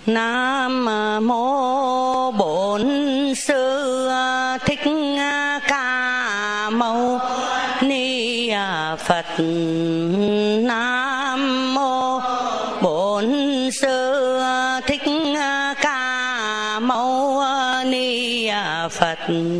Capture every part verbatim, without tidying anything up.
Nam mô Bổn Sư Thích Ca Mâu Ni Phật. Nam mô Bổn Sư Thích Ca Mâu Ni Phật.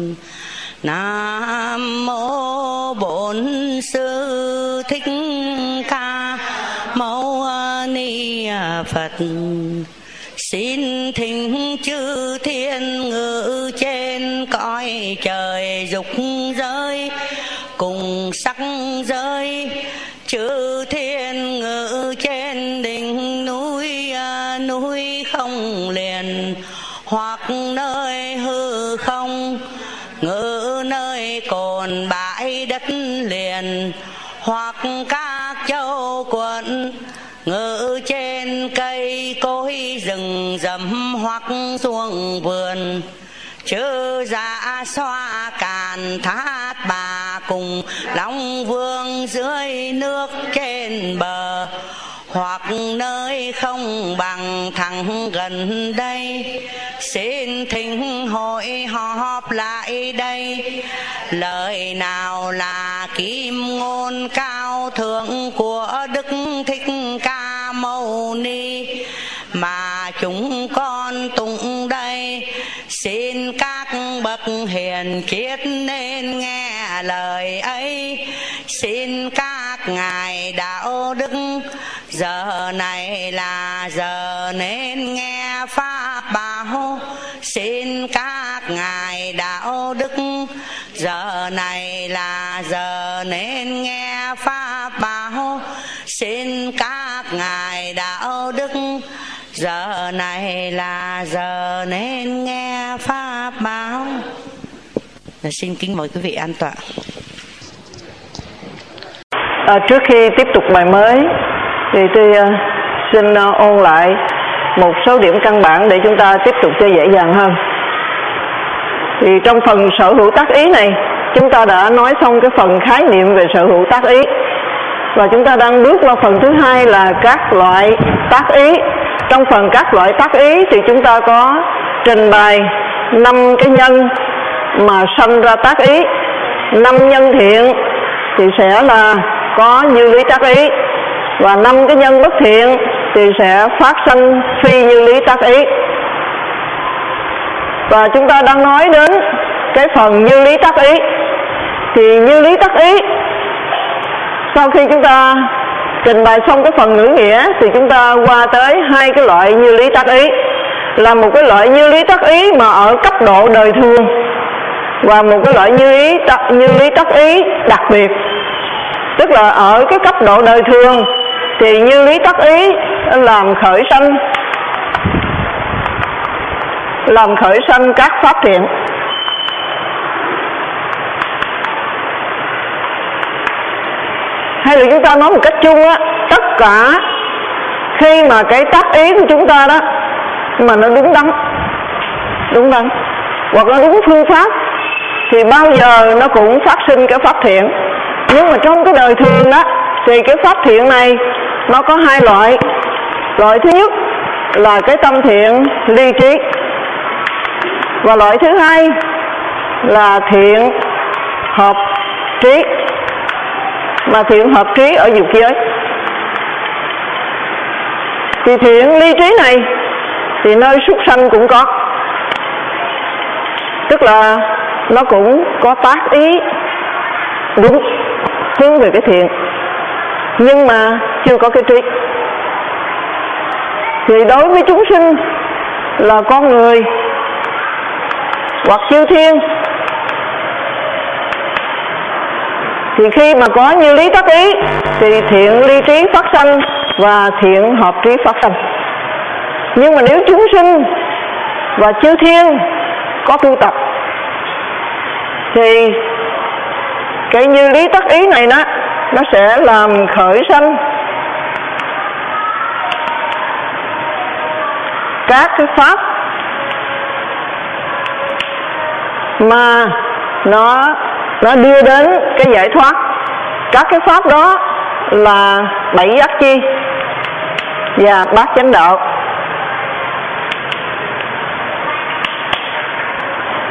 Nam mô Bổn Sư Thích Ca Mâu Ni Phật. Xin thỉnh chư thiên ngự trên cõi trời dục giới cùng sắc giới, chư thiên ngự trên đỉnh núi núi không liền, hoặc nơi hư không ngự nơi cồn bãi đất liền, hoặc các châu quận ngự trên cây cối rừng rậm, hoặc xuồng vườn chư dạ xoa càn thát bà cùng long vương dưới nước trên bờ, hoặc nơi không bằng thẳng gần đây. Xin thỉnh hội họp lại đây, lời nào là kim ngôn cao thượng của Đức Thích Ca Mâu Ni mà chúng con tụng đây. Xin các bậc hiền triết nên nghe lời ấy. Xin các ngài đạo đức giờ này là giờ nên nghe pháp bảo. Xin các ngài đạo đức giờ này là giờ nên nghe pháp bảo. Xin các ngài đạo đức giờ này là giờ nên nghe pháp bảo. Xin kính mời quý vị an tọa. À, trước khi tiếp tục bài mới thì tôi uh, xin uh, ôn lại một số điểm căn bản để chúng ta tiếp tục cho dễ dàng hơn. Thì trong phần sở hữu tác ý này, chúng ta đã nói xong cái phần khái niệm về sở hữu tác ý, và chúng ta đang bước qua phần thứ hai là các loại tác ý. Trong phần các loại tác ý thì chúng ta có trình bày năm cái nhân mà sanh ra tác ý. Năm nhân thiện thì sẽ là có như lý tác ý, và năm cái nhân bất thiện thì sẽ phát sanh phi như lý tác ý. Và chúng ta đang nói đến cái phần như lý tác ý. Thì như lý tác ý, sau khi chúng ta trình bày xong cái phần ngữ nghĩa thì chúng ta qua tới hai cái loại như lý tác ý. Là một cái loại như lý tác ý mà ở cấp độ đời thường, và một cái loại như lý tác, như lý tác ý đặc biệt. Tức là ở cái cấp độ đời thường thì như lý tác ý làm khởi sanh làm khởi sanh các pháp thiện. Hay là chúng ta nói một cách chung á, tất cả khi mà cái tác ý của chúng ta đó mà nó đúng đắn, đúng đắn hoặc là đúng phương pháp thì bao giờ nó cũng phát sinh cái pháp thiện. Nhưng mà trong cái đời thường đó thì cái pháp thiện này nó có hai loại. Loại thứ nhất là cái tâm thiện ly trí, và loại thứ hai là thiện hợp trí. Mà thiện hợp trí ở dục giới. Thì thiện ly trí này thì nơi súc sanh cũng có, tức là nó cũng có tác ý đúng hướng về cái thiện, nhưng mà chưa có cái trí. Thì đối với chúng sinh là con người hoặc chư thiên, thì khi mà có như lý tác ý thì thiện ly trí phát sanh và thiện hợp trí phát sanh. Nhưng mà nếu chúng sinh và chư thiên có tu tập thì cái như lý tác ý này đó, nó sẽ làm khởi sanh các cái pháp mà nó nó đưa đến cái giải thoát. Các cái pháp đó là bảy giác chi và bát chánh đạo.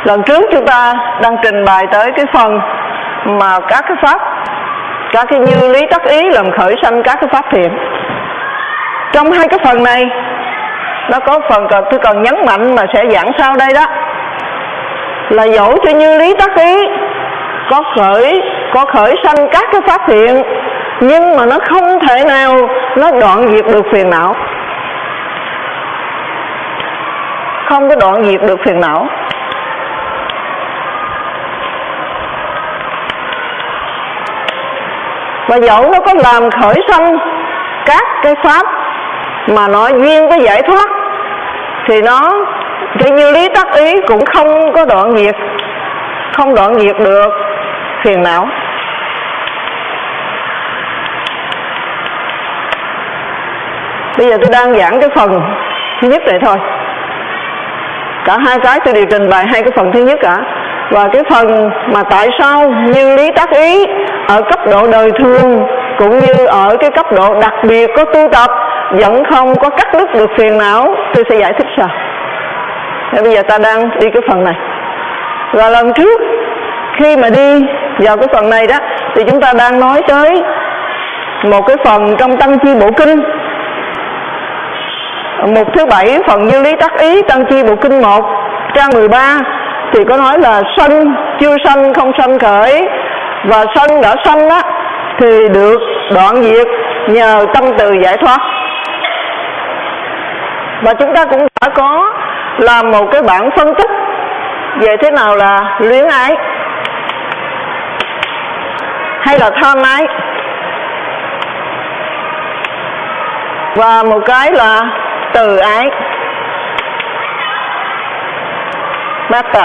Lần trước chúng ta đang trình bày tới cái phần mà các cái pháp, các cái như lý tác ý làm khởi sanh các cái pháp thiện. Trong hai cái phần này nó có phần cần tôi cần nhấn mạnh mà sẽ giảng sau đây đó, là dẫu cho như lý tác ý có khởi có khởi sanh các cái pháp thiện, nhưng mà nó không thể nào nó đoạn diệt được phiền não, không có đoạn diệt được phiền não. Và dẫu nó có làm khởi sanh các cái pháp mà nó duyên với giải thoát, thì nó cái như lý tác ý cũng không có đoạn diệt, không đoạn diệt được phiền não. Bây giờ tôi đang giảng cái phần thứ nhất này thôi. Cả hai cái tôi đều trình bày hai cái phần thứ nhất cả. Và cái phần mà tại sao như lý tác ý ở cấp độ đời thường cũng như ở cái cấp độ đặc biệt có tu tập vẫn không có cắt đứt được phiền não, tôi sẽ giải thích sau. Thế bây giờ ta đang đi cái phần này. Và lần trước khi mà đi vào cái phần này đó thì chúng ta đang nói tới một cái phần trong Tăng Chi Bộ Kinh, mục thứ bảy, phần như lý tác ý, Tăng Chi Bộ Kinh một, trang mười ba, thì có nói là sanh chưa sanh không sanh khởi, và sanh đã sanh á thì được đoạn diệt nhờ tâm từ giải thoát. Và chúng ta cũng đã có làm một cái bản phân tích về thế nào là luyến ái hay là tham ái, và một cái là từ ái, metta.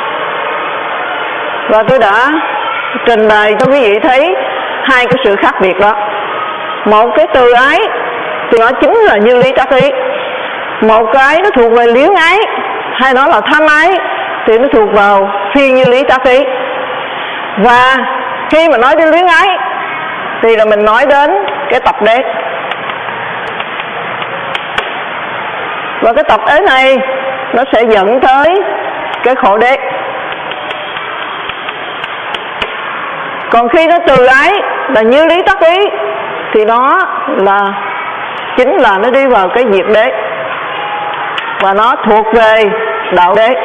Và tôi đã trình bày cho quý vị thấy hai cái sự khác biệt đó. Một cái từ ái thì nó chính là như lý tác ý, một cái nó thuộc về luyến ái hay nó là tham ái thì nó thuộc vào phi như lý tác ý. Và khi mà nói đến luyến ái thì là mình nói đến cái tập đế. Và cái tập đế này nó sẽ dẫn tới cái khổ đế. Còn khi nó từ ái là như lý tác ý thì nó là chính là nó đi vào cái diệt đế, và nó thuộc về đạo đế.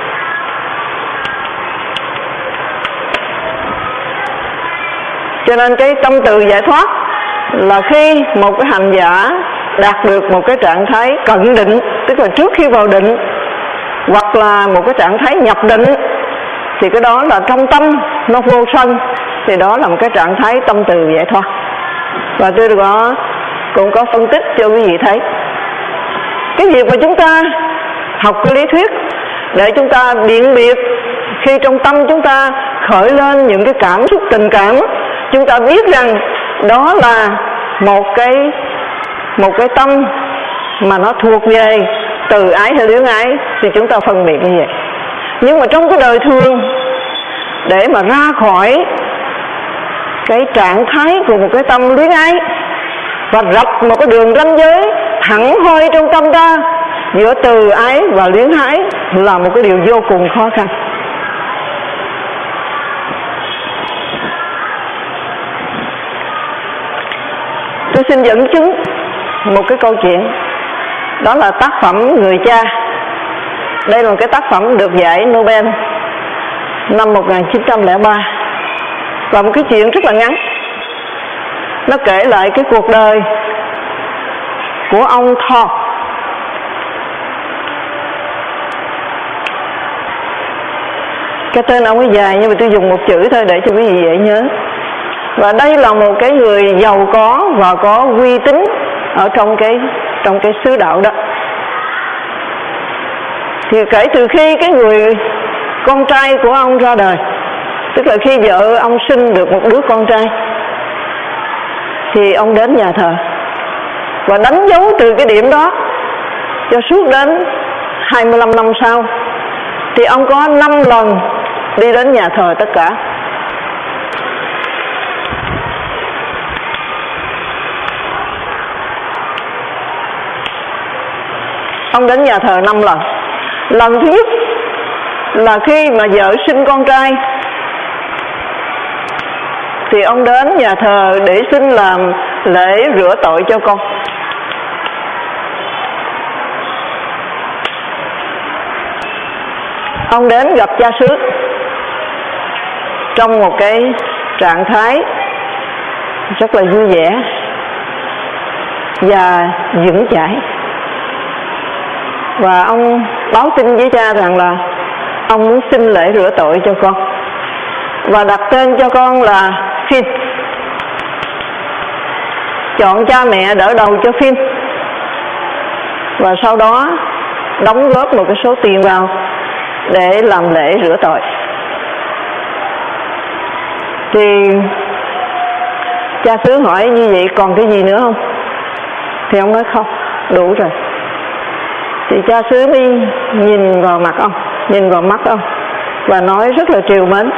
Cho nên cái tâm từ giải thoát là khi một cái hành giả đạt được một cái trạng thái cận định, tức là trước khi vào định, hoặc là một cái trạng thái nhập định, thì cái đó là trong tâm nó vô sân, thì đó là một cái trạng thái tâm từ giải thoát. Và tôi có cũng có phân tích cho quý vị thấy cái việc mà chúng ta học cái lý thuyết để chúng ta biện biệt khi trong tâm chúng ta khởi lên những cái cảm xúc tình cảm, chúng ta biết rằng đó là một cái một cái tâm mà nó thuộc về từ ái hay luyến ái, thì chúng ta phân biệt như vậy. Nhưng mà trong cái đời thường, để mà ra khỏi cái trạng thái của một cái tâm luyến ái và rạch một cái đường ranh giới thẳng hoi trong tâm ta giữa từ ái và luyến ái là một cái điều vô cùng khó khăn. Tôi xin dẫn chứng một cái câu chuyện, đó là tác phẩm Người Cha. Đây là một cái tác phẩm được giải Nobel năm một nghìn chín trăm lẻ ba, và một cái chuyện rất là ngắn. Nó kể lại cái cuộc đời của ông Thor. Cái tên ông ấy dài nhưng mà tôi dùng một chữ thôi để cho quý vị dễ nhớ. Và đây là một cái người giàu có và có uy tín ở trong cái trong cái xứ đạo đó. Thì kể từ khi cái người con trai của ông ra đời, tức là khi vợ ông sinh được một đứa con trai, thì ông đến nhà thờ và đánh dấu từ cái điểm đó cho suốt đến hai mươi lăm năm sau, thì ông có năm lần đi đến nhà thờ tất cả. Ông đến nhà thờ năm lần. Lần thứ nhất là khi mà vợ sinh con trai thì ông đến nhà thờ để xin làm lễ rửa tội cho con. Ông đến gặp cha xứ trong một cái trạng thái rất là vui vẻ và vững chãi, và ông báo tin với cha rằng là ông muốn xin lễ rửa tội cho con và đặt tên cho con là Phin. Chọn cha mẹ đỡ đầu cho Phin, và sau đó đóng góp một cái số tiền vào để làm lễ rửa tội. Thì cha xứ hỏi như vậy còn cái gì nữa không? Thì ông nói không, đủ rồi. Thì cha xứ mới nhìn vào mặt ông, nhìn vào mắt ông và nói rất là trìu mến: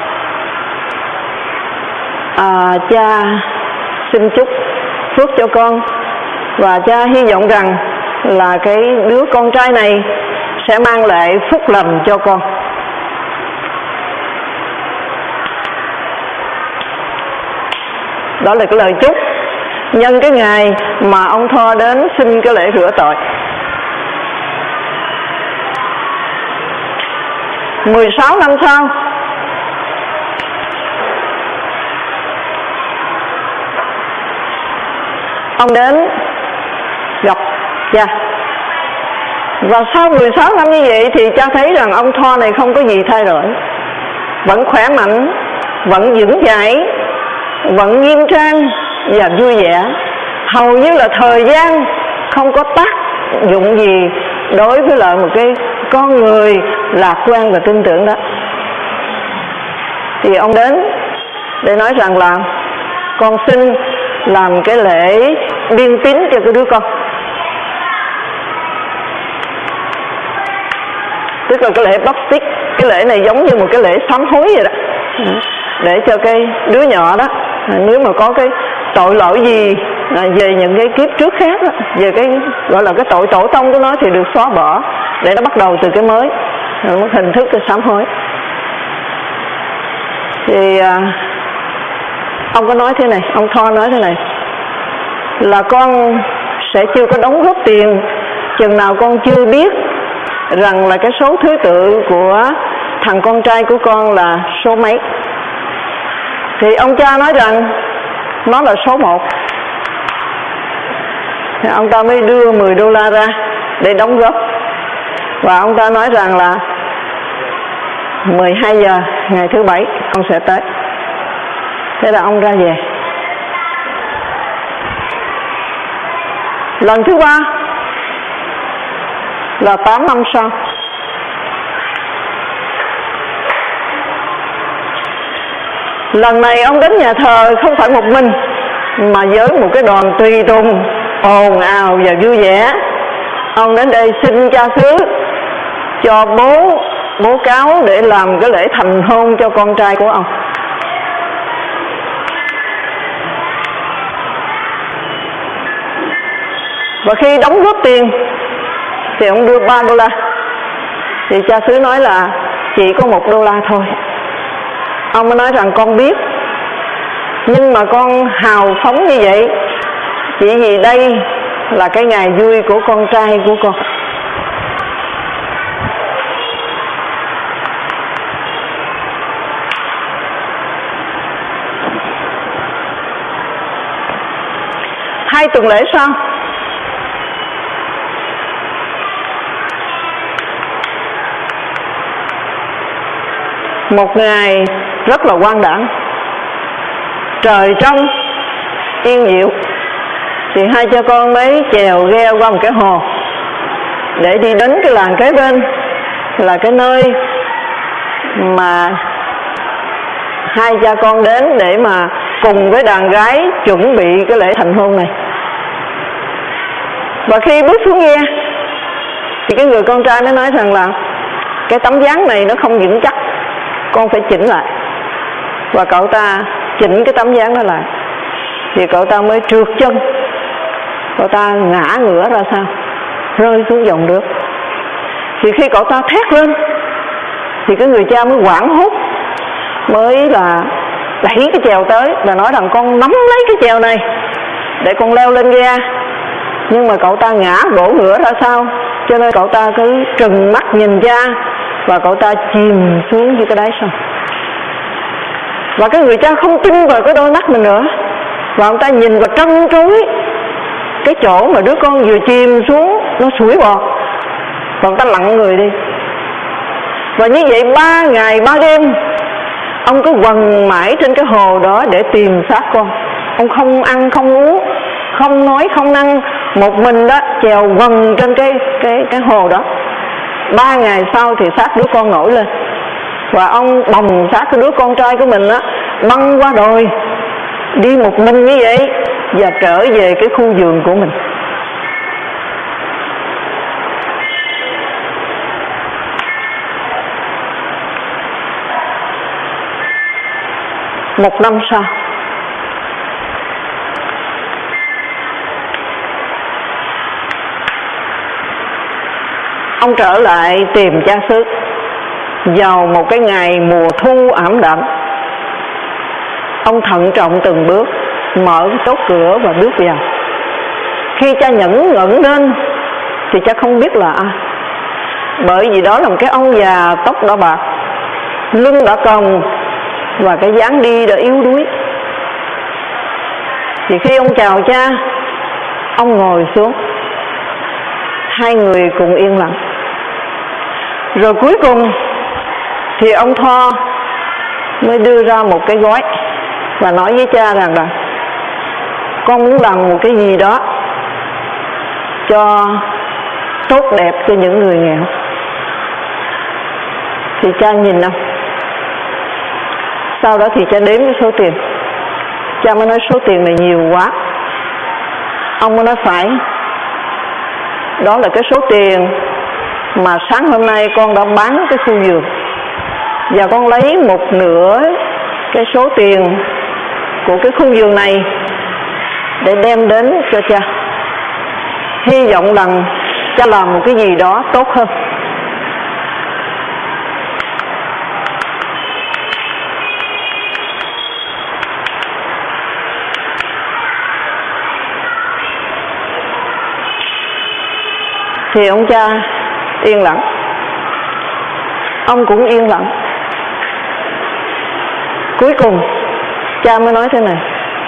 à, cha xin chúc phước cho con, và cha hy vọng rằng là cái đứa con trai này sẽ mang lại phúc lành cho con. Đó là cái lời chúc nhân cái ngày mà ông Tho đến xin cái lễ rửa tội. mười sáu năm sau, ông đến gặp cha. Và sau mười sáu năm như vậy thì cha thấy rằng ông Tho này không có gì thay đổi, vẫn khỏe mạnh, vẫn vững chãi, vẫn nghiêm trang và vui vẻ. Hầu như là thời gian không có tác dụng gì đối với lại một cái con người lạc quan và tin tưởng đó. Thì ông đến để nói rằng là con xin làm cái lễ biên tín cho cái đứa con, tức là cái lễ baptist. Cái lễ này giống như một cái lễ sám hối vậy đó, để cho cái đứa nhỏ đó, nếu mà có cái tội lỗi gì về những cái kiếp trước khác đó, về cái gọi là cái tội tổ tông của nó thì được xóa bỏ, để nó bắt đầu từ cái mới, một hình thức cái sám hối. Thì à, ông có nói thế này, ông Tho nói thế này là con sẽ chưa có đóng góp tiền chừng nào con chưa biết rằng là cái số thứ tự của thằng con trai của con là số mấy. Thì ông cha nói rằng nó là số một. Thì ông ta mới đưa mười đô la ra để đóng góp, và ông ta nói rằng là mười hai giờ ngày thứ bảy ông sẽ tới. Thế là ông ra về. Lần thứ ba là tám năm sau. Lần này ông đến nhà thờ không phải một mình, mà với một cái đoàn tùy tùng ồn ào và vui vẻ. Ông đến đây xin cha xứ cho bố bố cáo để làm cái lễ thành hôn cho con trai của ông. Và khi đóng góp tiền thì ông đưa ba đô la. Thì cha xứ nói là chỉ có một đô la thôi. Ông mới nói rằng con biết, nhưng mà con hào phóng như vậy chỉ vì đây là cái ngày vui của con trai của con. Hai tuần lễ sau, một ngày rất là quang đãng, trời trong yên diệu, thì hai cha con mới chèo ghe qua một cái hồ để đi đến cái làng kế bên, là cái nơi mà hai cha con đến để mà cùng với đàn gái chuẩn bị cái lễ thành hôn này. Và khi bước xuống ghe thì cái người con trai mới nói rằng là cái tấm ván này nó không vững chắc, con phải chỉnh lại. Và cậu ta chỉnh cái tấm ván đó lại, thì cậu ta mới trượt chân, cậu ta ngã ngửa ra sau, rơi xuống dòng nước. Thì khi cậu ta thét lên thì cái người cha mới hoảng hốt, mới là đẩy cái chèo tới và nói rằng con nắm lấy cái chèo này để con leo lên ghe. Nhưng mà cậu ta ngã đổ ngửa ra sau, cho nên cậu ta cứ trừng mắt nhìn cha và cậu ta chìm xuống dưới cái đáy sông. Và cái người cha không tin vào cái đôi mắt mình nữa, và ông ta nhìn vào trân trối cái chỗ mà đứa con vừa chìm xuống nó sủi bọt, và ông ta lặng người đi. Và như vậy ba ngày ba đêm ông cứ quằn mãi trên cái hồ đó để tìm xác con. Ông không ăn không uống, không nói không năng, một mình đó chèo quằn trên cái cái cái hồ đó. Ba ngày sau thì xác đứa con nổi lên, và ông bồng xác cái đứa con trai của mình á băng qua đồi, đi một mình như vậy và trở về cái khu vườn của mình. Một năm sau, ông trở lại tìm cha xứ vào một cái ngày mùa thu ảm đạm. Ông thận trọng từng bước mở cái chốt cửa và bước vào. Khi cha nhẫn ngẩng lên thì cha không biết là ai, bởi vì đó là một cái ông già tóc đỏ bạc, lưng đã còng và cái dáng đi đã yếu đuối. Thì khi ông chào cha, ông ngồi xuống, hai người cùng yên lặng. Rồi cuối cùng thì ông Tho mới đưa ra một cái gói và nói với cha rằng là con muốn làm một cái gì đó cho tốt đẹp cho những người nghèo. Thì cha nhìn ông, sau đó thì cha đếm cái số tiền. Cha mới nói số tiền này nhiều quá. Ông mới nói phải, đó là cái số tiền mà sáng hôm nay con đã bán cái khu vườn, và con lấy một nửa cái số tiền của cái khu vườn này để đem đến cho cha, hy vọng rằng cha làm một cái gì đó tốt hơn. Thì ông cha yên lặng, ông cũng yên lặng. Cuối cùng cha mới nói thế này: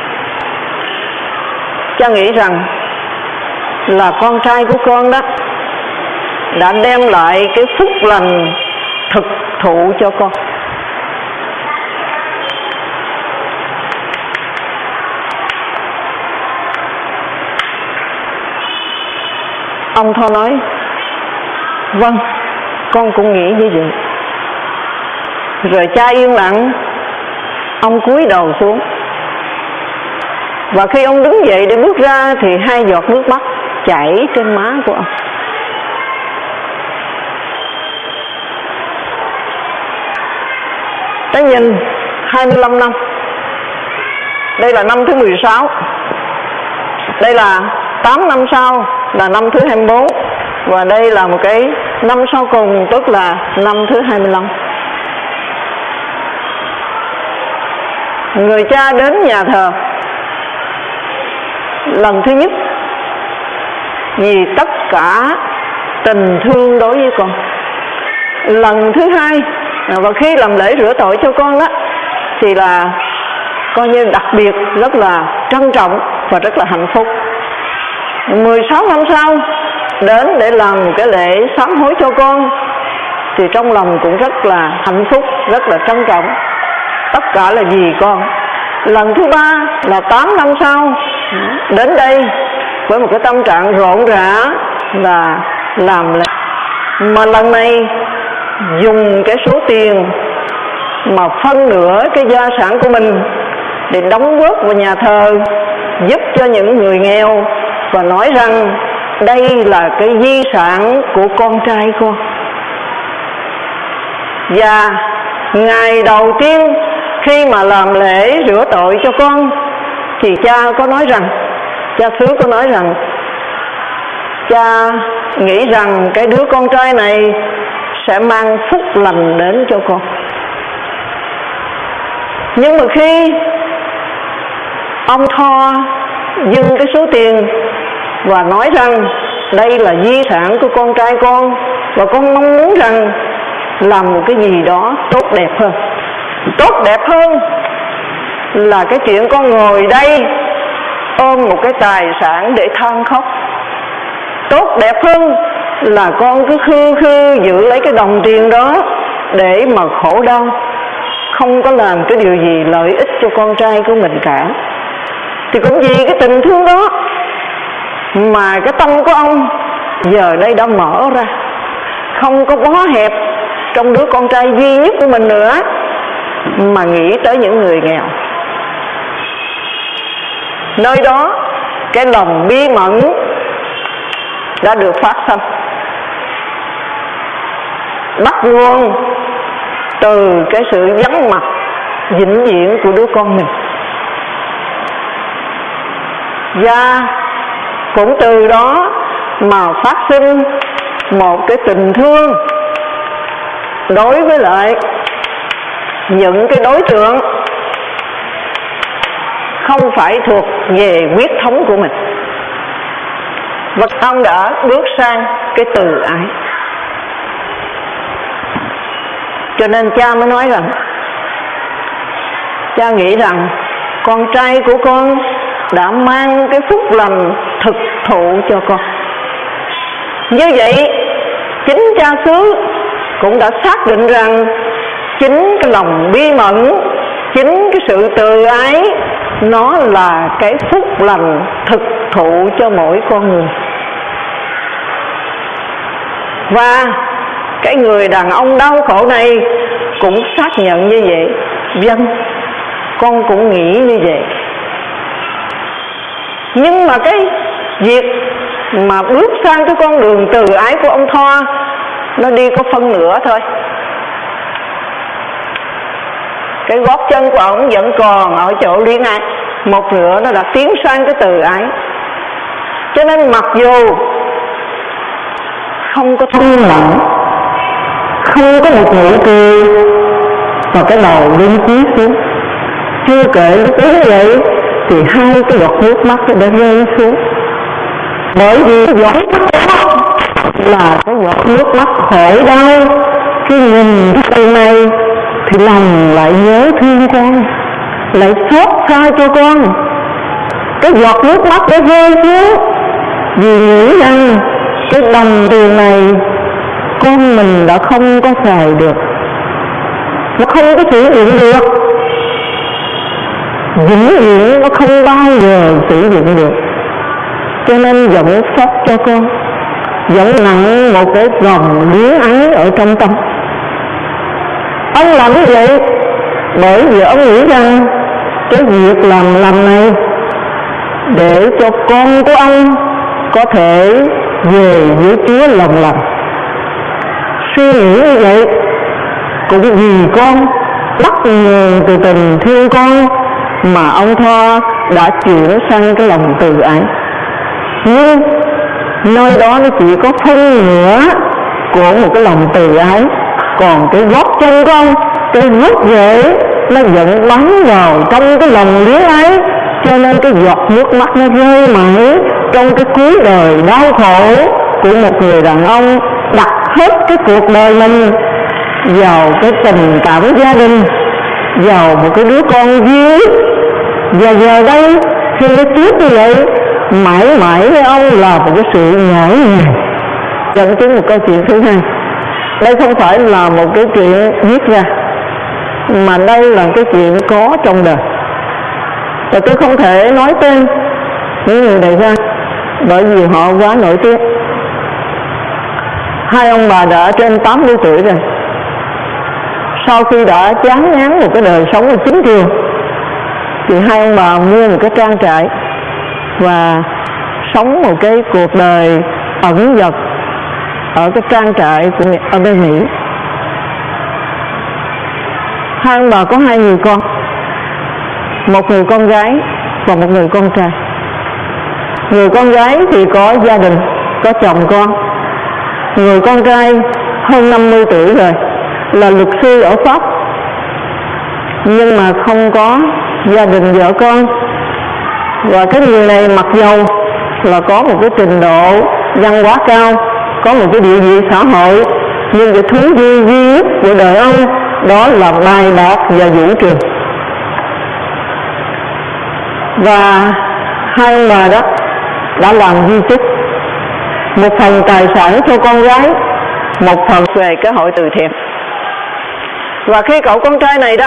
cha nghĩ rằng là con trai của con đó đã đem lại cái phúc lành thực thụ cho con. Ông Tho nói: vâng, con cũng nghĩ như vậy. Rồi cha yên lặng, ông cúi đầu xuống. Và khi ông đứng dậy để bước ra thì hai giọt nước mắt chảy trên má của ông. Ta nhìn hai mươi lăm năm, đây là năm thứ mười sáu, đây là tám năm sau là năm thứ hai mươi bốn, và đây là một cái năm sau cùng, tức là năm thứ hai mươi lăm. Người cha đến nhà thờ lần thứ nhất vì tất cả tình thương đối với con. Lần thứ hai, và khi làm lễ rửa tội cho con đó, thì là coi như đặc biệt, rất là trân trọng và rất là hạnh phúc. Mười sáu năm sau đến để làm một cái lễ sám hối cho con, thì trong lòng cũng rất là hạnh phúc, rất là trân trọng. Tất cả là vì con. Lần thứ ba là tám năm sau đến đây với một cái tâm trạng rộn rã và làm lễ. Mà lần này dùng cái số tiền mà phân nửa cái gia sản của mình để đóng góp vào nhà thờ, giúp cho những người nghèo, và nói rằng đây là cái di sản của con trai con. Và ngày đầu tiên khi mà làm lễ rửa tội cho con thì cha có nói rằng, cha xứ có nói rằng cha nghĩ rằng cái đứa con trai này sẽ mang phúc lành đến cho con. Nhưng mà khi ông Tho dâng cái số tiền và nói rằng đây là di sản của con trai con, và con mong muốn rằng làm một cái gì đó tốt đẹp hơn. Tốt đẹp hơn là cái chuyện con ngồi đây ôm một cái tài sản để than khóc. Tốt đẹp hơn là con cứ khư khư giữ lấy cái đồng tiền đó để mà khổ đau, không có làm cái điều gì lợi ích cho con trai của mình cả. Thì cũng vì cái tình thương đó mà cái tâm của ông giờ đây đã mở ra, không có bó hẹp trong đứa con trai duy nhất của mình nữa, mà nghĩ tới những người nghèo. Nơi đó cái lòng bi mẫn đã được phát sinh, bắt nguồn từ cái sự vắng mặt vĩnh viễn của đứa con mình. Và cũng từ đó mà phát sinh một cái tình thương đối với lại những cái đối tượng không phải thuộc về huyết thống của mình. Và ông đã bước sang cái từ ái. Cho nên cha mới nói rằng, cha nghĩ rằng con trai của con đã mang cái phúc lành thực thụ cho con. Như vậy chính cha xứ cũng đã xác định rằng chính cái lòng bi mẫn, chính cái sự từ ái, nó là cái phúc lành thực thụ cho mỗi con người. Và cái người đàn ông đau khổ này cũng xác nhận như vậy. Vâng, con cũng nghĩ như vậy. Nhưng mà cái việc mà bước sang cái con đường từ ái của ông Tho, nó đi có phân nửa thôi. Cái gót chân của ông vẫn còn ở chỗ luyến ái, một nửa nó đã tiến sang cái từ ái. Cho nên mặc dù không có thông lặng, không có một nụ cười, và cái đầu lên cúi xuống, chưa kể lúc ấy vậy thì hai cái giọt nước mắt đã rơi xuống. Bởi vì cái giọt nước mắt là cái giọt nước mắt khổ đau. Khi nhìn cái từ này thì lòng lại nhớ thương con, lại xót xa cho con. Cái giọt nước mắt đã rơi xuống vì nghĩ rằng cái đồng tiền này con mình đã không có xài được, nó không có sử dụng được, vĩnh viễn nó không bao giờ sử dụng được. Cho nên vẫn xót cho con, vẫn nặng một cái dòng luyến ái ở trong tâm. Ông làm như vậy bởi vì ông nghĩ rằng cái việc làm làm này để cho con của ông có thể về với Chúa lòng lành. Suy nghĩ như vậy cũng vì con, bắt nguồn từ tình thương con mà ông Tho đã chuyển sang cái lòng từ ái. Nhưng nơi đó nó chỉ có phân nửa của một cái lòng từ ái, còn cái gót chân con, cái gốc rễ nó vẫn bắn vào trong cái lòng luyến ái. Cho nên cái giọt nước mắt nó rơi mãi trong cái cuối đời đau khổ của một người đàn ông đặt hết cái cuộc đời mình vào cái tình cảm gia đình, vào một cái đứa con duy nhất. Và giờ đây khi nó tiếc như vậy, mãi mãi với ông là một cái sự nhã nhặn. Dẫn chứng một câu chuyện thứ hai. Đây không phải là một cái chuyện viết ra, mà đây là cái chuyện có trong đời. Và tôi không thể nói tên những người này ra, bởi vì họ quá nổi tiếng. Hai ông bà đã trên tám mươi tuổi rồi. Sau khi đã chán ngán một cái đời sống ở chính trường, thì hai ông bà mua một cái trang trại và sống một cái cuộc đời ẩn dật ở cái trang trại của ở bên Mỹ. Hai ông bà có hai người con, một người con gái và một người con trai. Người con gái thì có gia đình, có chồng con. Người con trai hơn năm mươi tuổi rồi, là luật sư ở Pháp, nhưng mà không có gia đình vợ con. Và cái người này mặc dầu là có một cái trình độ văn hóa cao, có một cái địa vị xã hội, nhưng cái thú vui duy nhất của đời ông đó là bài bạc và vũ trường. Và hai ông bà đó đã làm di chúc một phần tài sản cho con gái, một phần về cái hội từ thiện. Và khi cậu con trai này đó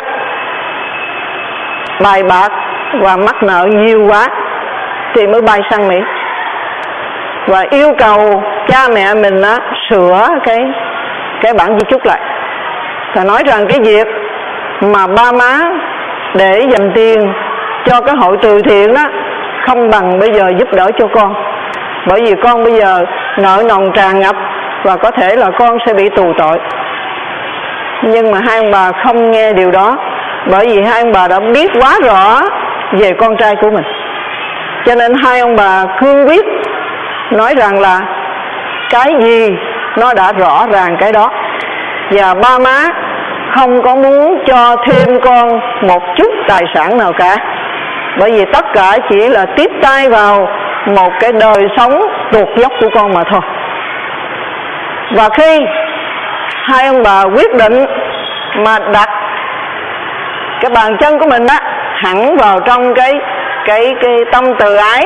bài bạc và mắc nợ nhiều quá thì mới bay sang Mỹ và yêu cầu cha mẹ mình á, sửa cái cái bản di chúc lại. Và nói rằng cái việc mà ba má để dành tiền cho cái hội từ thiện đó không bằng bây giờ giúp đỡ cho con, bởi vì con bây giờ nợ nần tràn ngập và có thể là con sẽ bị tù tội. Nhưng mà hai ông bà không nghe điều đó, bởi vì hai ông bà đã biết quá rõ về con trai của mình, cho nên hai ông bà cương quyết nói rằng là cái gì nó đã rõ ràng cái đó, và ba má không có muốn cho thêm con một chút tài sản nào cả, bởi vì tất cả chỉ là tiếp tay vào một cái đời sống tuột dốc của con mà thôi. Và khi hai ông bà quyết định mà đặt cái bàn chân của mình đó hẳn vào trong cái cái cái tâm từ ái,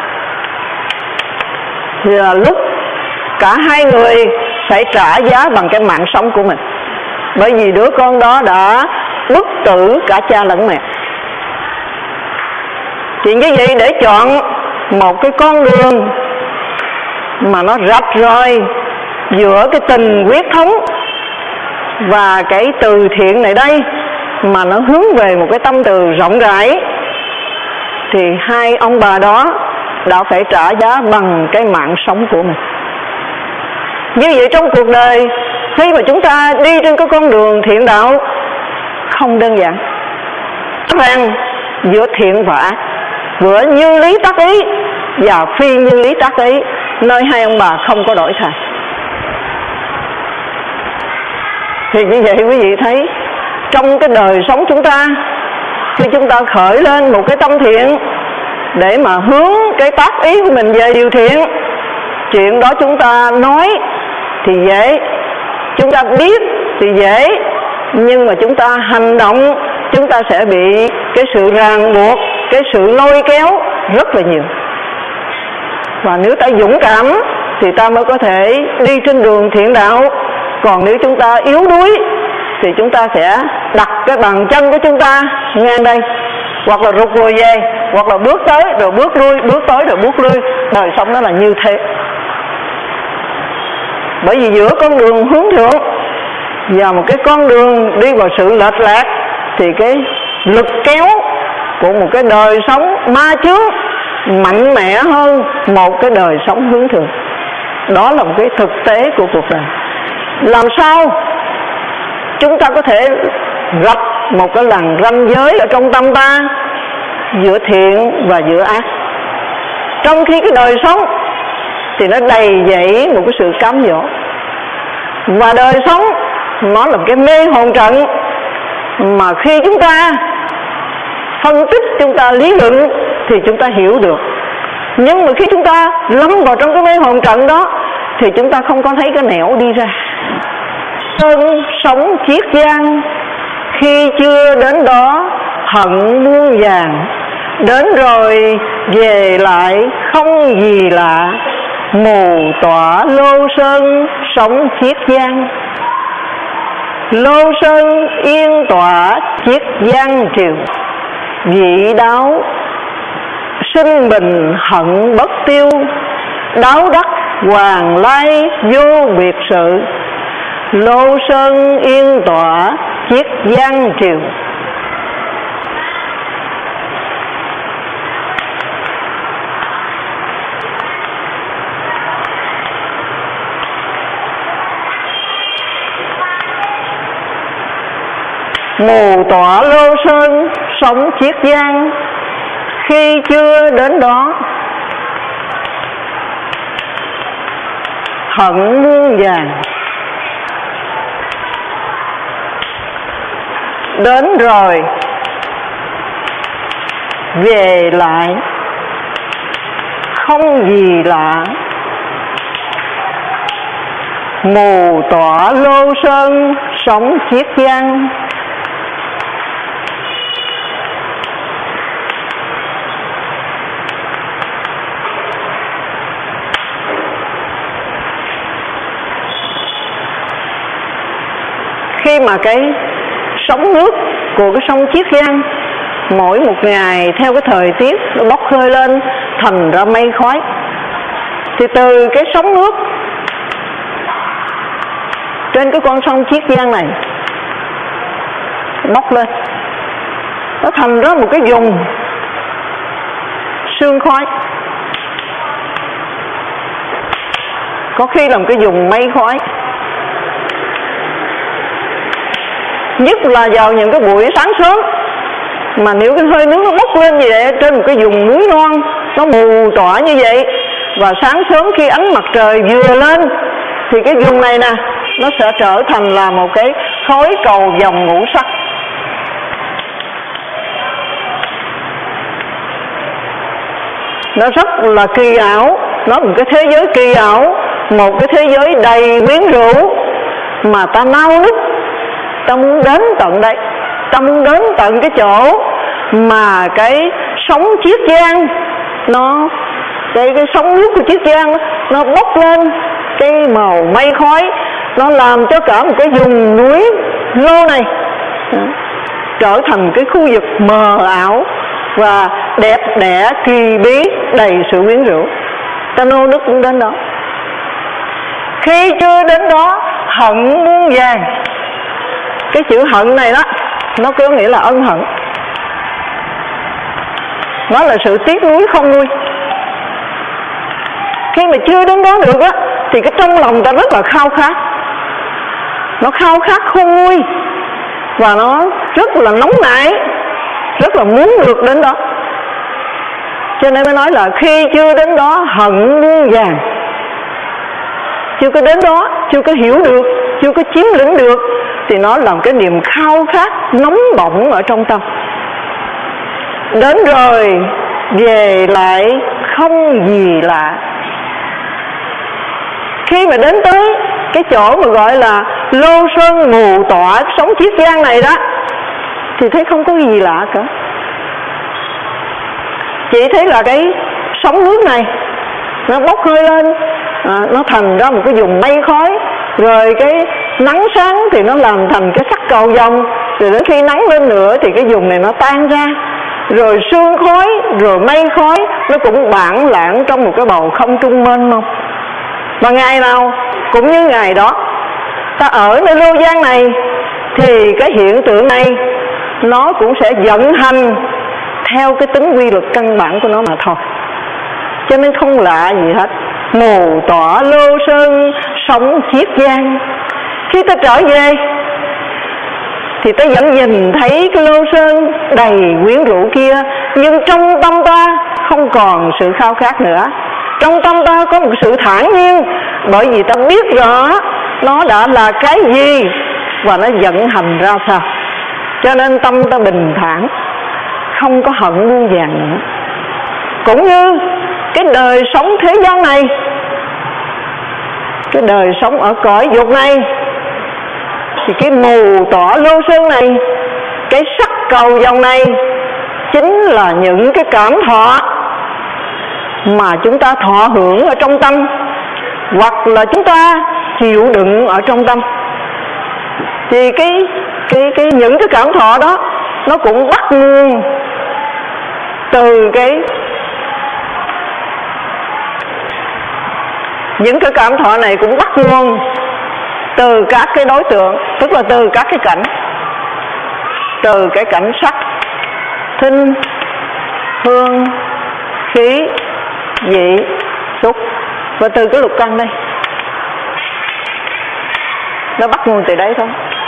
thì là lúc cả hai người phải trả giá bằng cái mạng sống của mình, bởi vì đứa con đó đã bức tử cả cha lẫn mẹ. Thì như vậy, để chọn một cái con đường mà nó rạch ròi giữa cái tình huyết thống và cái từ thiện này đây, mà nó hướng về một cái tâm từ rộng rãi, thì hai ông bà đó đã phải trả giá bằng cái mạng sống của mình. Như vậy trong cuộc đời, khi mà chúng ta đi trên cái con đường thiện đạo không đơn giản, rằng giữa thiện và ác, giữa như lý tác ý và phi như lý tác ý, nơi hai ông bà không có đổi thay. Thì như vậy quý vị thấy, trong cái đời sống chúng ta, khi chúng ta khởi lên một cái tâm thiện để mà hướng cái tác ý của mình về điều thiện, chuyện đó chúng ta nói thì dễ, chúng ta biết thì dễ, nhưng mà chúng ta hành động, chúng ta sẽ bị cái sự ràng buộc, cái sự lôi kéo rất là nhiều. Và nếu ta dũng cảm thì ta mới có thể đi trên đường thiện đạo. Còn nếu chúng ta yếu đuối thì chúng ta sẽ đặt cái bàn chân của chúng ta ngang đây, hoặc là rụt người về, hoặc là bước tới rồi bước lui, bước tới rồi bước lui. Đời sống nó là như thế. Bởi vì giữa con đường hướng thượng và một cái con đường đi vào sự lệch lạc, thì cái lực kéo của một cái đời sống ma chướng mạnh mẽ hơn một cái đời sống hướng thượng. Đó là một cái thực tế của cuộc đời. Làm sao chúng ta có thể gặp một cái lằn ranh giới ở trong tâm ta giữa thiện và giữa ác, trong khi cái đời sống thì nó đầy dẫy một cái sự cám dỗ, và đời sống nó là một cái mê hồn trận mà khi chúng ta phân tích, chúng ta lý luận thì chúng ta hiểu được. Nhưng mà khi chúng ta lâm vào trong cái mê hồn trận đó thì chúng ta không có thấy cái nẻo đi ra. Cơn sống chiết giang khi chưa đến đó hận muôn vàng, đến rồi về lại không gì lạ, mù tỏa lô sơn sống chiết giang. Lô sơn yên tỏa chiết giang triều, vị đáo sinh bình hận bất tiêu, đáo đắc hoàng lai vô biệt sự. Lô sơn yên tỏa chiết giang triều. Mù tỏa lô sơn sống chiết giang khi chưa đến đó hận muôn vàng, đến rồi về lại không gì lạ, mù tỏa lô sơn sống chiết giang. Khi mà cái sóng nước của cái sông Chiết Giang mỗi một ngày theo cái thời tiết nó bốc hơi lên thành ra mây khói, thì từ cái sóng nước trên cái con sông Chiết Giang này bốc lên, nó thành ra một cái vùng sương khói, có khi là một cái vùng mây khói. Nhất là vào những cái buổi sáng sớm, mà nếu cái hơi nước nó bốc lên như vậy trên một cái vùng núi non nó mù tỏa như vậy, và sáng sớm khi ánh mặt trời vừa lên thì cái vùng này nè nó sẽ trở thành là một cái khối cầu vồng ngũ sắc. Nó rất là kỳ ảo, nó một cái thế giới kỳ ảo, một cái thế giới đầy quyến rũ mà ta nao nức, ta muốn đến tận đây, ta muốn đến tận cái chỗ mà cái sóng Chiết Giang nó cái cái sóng nước của Chiết Giang nó bốc lên cái màu mây khói, nó làm cho cả một cái vùng núi lô này trở thành cái khu vực mờ ảo và đẹp đẽ kỳ bí đầy sự quyến rũ. Ta nô nức cũng đến đó. Khi chưa đến đó hận muôn vàn. Cái chữ hận này đó nó có nghĩa là ân hận, nó là sự tiếc nuối không nguôi. Khi mà chưa đến đó được á thì cái trong lòng ta rất là khao khát, nó khao khát không nguôi, và nó rất là nóng nảy, rất là muốn được đến đó. Cho nên mới nói là khi chưa đến đó hận muôn vàn. Chưa có đến đó, chưa có hiểu được, chưa có chiếm lĩnh được, thì nó làm cái niềm khao khát nóng bỏng ở trong tâm. Đến rồi về lại không gì lạ. Khi mà đến tới cái chỗ mà gọi là lô sơn mù tỏa sóng Chiết Giang này đó, thì thấy không có gì lạ cả. Chỉ thấy là cái sóng nước này nó bốc hơi lên, à, nó thành ra một cái vùng mây khói, rồi cái nắng sáng thì nó làm thành cái sắc cầu vồng, rồi đến khi nắng lên nữa thì cái vùng này nó tan ra, rồi sương khói, rồi mây khói nó cũng bản lãng trong một cái bầu không trung mênh mông. Và ngày nào cũng như ngày đó, ta ở nơi lô giang này thì cái hiện tượng này nó cũng sẽ vận hành theo cái tính quy luật căn bản của nó mà thôi. Cho nên không lạ gì hết. Mù tỏa lô sơn sóng Chiết Giang. Khi ta trở về thì ta vẫn nhìn thấy cái lô sơn đầy quyến rũ kia, nhưng trong tâm ta không còn sự khao khát nữa. Trong tâm ta có một sự thản nhiên, bởi vì ta biết rõ nó đã là cái gì và nó vận hành ra sao. Cho nên tâm ta bình thản, không có hận muôn vàn nữa. Cũng như cái đời sống thế gian này, cái đời sống ở cõi dục này, thì cái mù tỏa lô sơn này, cái sắc cầu vồng này chính là những cái cảm thọ mà chúng ta thọ hưởng ở trong tâm, hoặc là chúng ta chịu đựng ở trong tâm. Thì cái cái cái những cái cảm thọ đó nó cũng bắt nguồn từ cái những cái cảm thọ này cũng bắt nguồn từ các cái đối tượng, tức là từ các cái cảnh, từ cái cảnh sắc, thinh, hương, khí, vị, xúc, và từ cái lục căn đây. Nó bắt nguồn từ đấy thôi.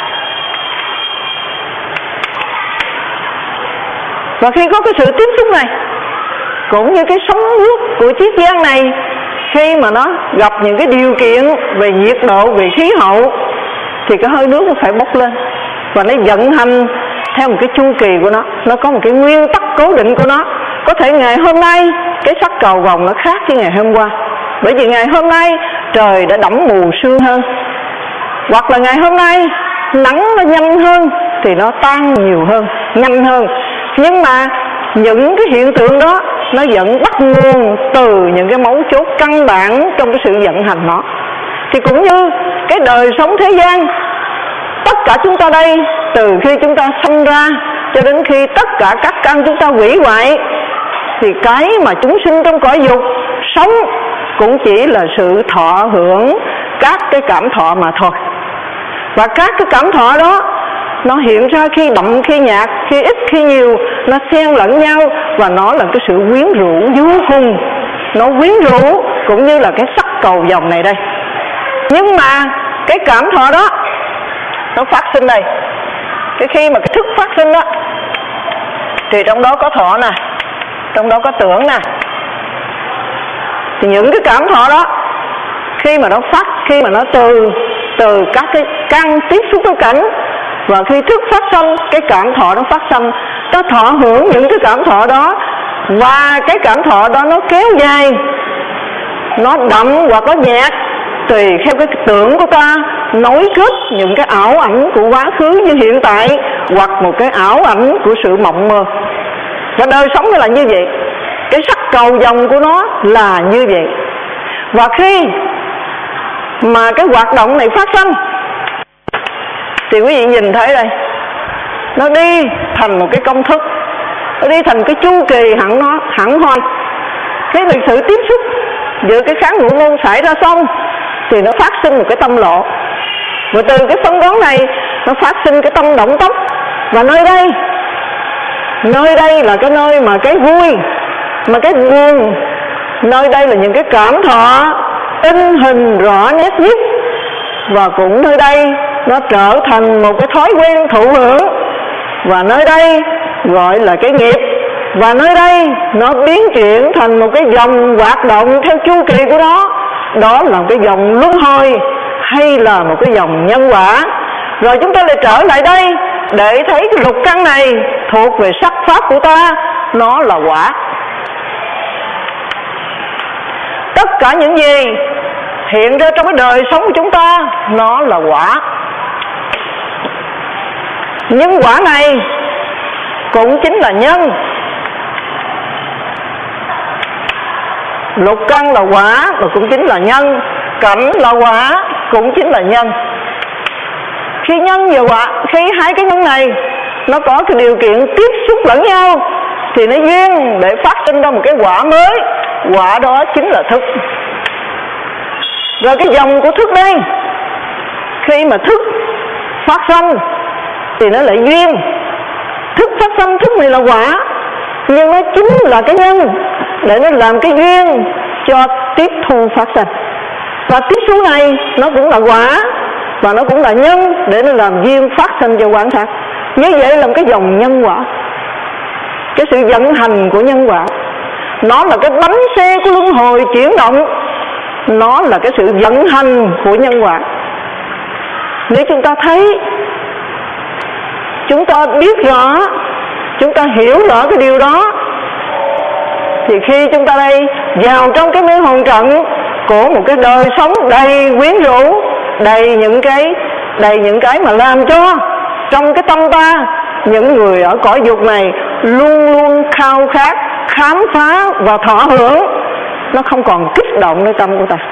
Và khi có cái sự tiếp xúc này, cũng như cái sóng nước của Chiết Giang này, khi mà nó gặp những cái điều kiện về nhiệt độ, về khí hậu, thì cái hơi nước nó phải bốc lên, và nó vận hành theo một cái chu kỳ của nó, nó có một cái nguyên tắc cố định của nó. Có thể ngày hôm nay cái sắc cầu vồng nó khác với ngày hôm qua, bởi vì ngày hôm nay trời đã đẫm mù sương hơn, hoặc là ngày hôm nay nắng nó nhanh hơn thì nó tan nhiều hơn, nhanh hơn. Nhưng mà những cái hiện tượng đó nó vẫn bắt nguồn từ những cái mấu chốt căn bản trong cái sự vận hành nó. Thì cũng như cái đời sống thế gian, tất cả chúng ta đây, từ khi chúng ta sinh ra cho đến khi tất cả các căn chúng ta hủy hoại, thì cái mà chúng sinh trong cõi dục sống cũng chỉ là sự thọ hưởng các cái cảm thọ mà thôi. Và các cái cảm thọ đó nó hiện ra khi đậm khi nhạt, khi ít khi nhiều, nó xen lẫn nhau, và nó là cái sự quyến rũ vô cùng. Nó quyến rũ cũng như là cái sắc cầu vồng này đây. Nhưng mà cái cảm thọ đó nó phát sinh đây, cái khi mà cái thức phát sinh đó, thì trong đó có thọ nè, trong đó có tưởng nè. Thì những cái cảm thọ đó khi mà nó phát, khi mà nó từ từ các cái căn tiếp xúc với cảnh, và khi thức phát sinh, cái cảm thọ nó phát sinh, ta thọ hưởng những cái cảm thọ đó, và cái cảm thọ đó nó kéo dài, nó đậm hoặc nó nhạt, tùy theo cái tưởng của ta nối kết những cái ảo ảnh của quá khứ như hiện tại, hoặc một cái ảo ảnh của sự mộng mơ. Và đời sống nó là như vậy, cái sắc cầu vồng của nó là như vậy. Và khi mà cái hoạt động này phát sinh thì quý vị nhìn thấy đây, nó đi thành một cái công thức, nó đi thành cái chu kỳ hẳn nó hẳn hoi. Cái lịch sự tiếp xúc giữa cái kháng ngũ môn xảy ra xong thì nó phát sinh một cái tâm lộ, và từ cái phân đoán này nó phát sinh cái tâm động tốc. Và nơi đây, nơi đây là cái nơi mà cái vui, mà cái buồn, nơi đây là những cái cảm thọ in hình rõ nét nhất. Và cũng nơi đây nó trở thành một cái thói quen thụ hưởng, và nơi đây gọi là cái nghiệp. Và nơi đây nó biến chuyển thành một cái dòng hoạt động theo chu kỳ của nó, đó là một cái dòng luân hồi hay là một cái dòng nhân quả. Rồi chúng ta lại trở lại đây để thấy cái lục căn này thuộc về sắc pháp của ta, nó là quả. Tất cả những gì hiện ra trong cái đời sống của chúng ta nó là quả. Nhưng quả này cũng chính là nhân. Lục căn là quả và cũng chính là nhân, cảnh là quả cũng chính là nhân. Khi nhân và quả, khi hai cái nhân này nó có cái điều kiện tiếp xúc lẫn nhau thì nó duyên để phát sinh ra một cái quả mới. Quả đó chính là thức. Rồi cái dòng của thức đây, khi mà thức phát sinh thì nó lại duyên. Thức phát sinh, thức này là quả, nhưng nó chính là cái nhân để nó làm cái duyên cho tiếp thu phát sinh. Và tiếp xúc này nó cũng là quả, và nó cũng là nhân để nó làm duyên phát sinh cho quán sát. Như vậy là một cái dòng nhân quả, cái sự vận hành của nhân quả. Nó là cái bánh xe của luân hồi chuyển động, nó là cái sự vận hành của nhân quả. Nếu chúng ta thấy, chúng ta biết rõ, chúng ta hiểu rõ cái điều đó, thì khi chúng ta đây vào trong cái mê hồn trận của một cái đời sống đầy quyến rũ, đầy những cái đầy những cái mà làm cho trong cái tâm ta, những người ở cõi dục này luôn luôn khao khát khám phá và thọ hưởng, nó không còn kích động nơi tâm của ta.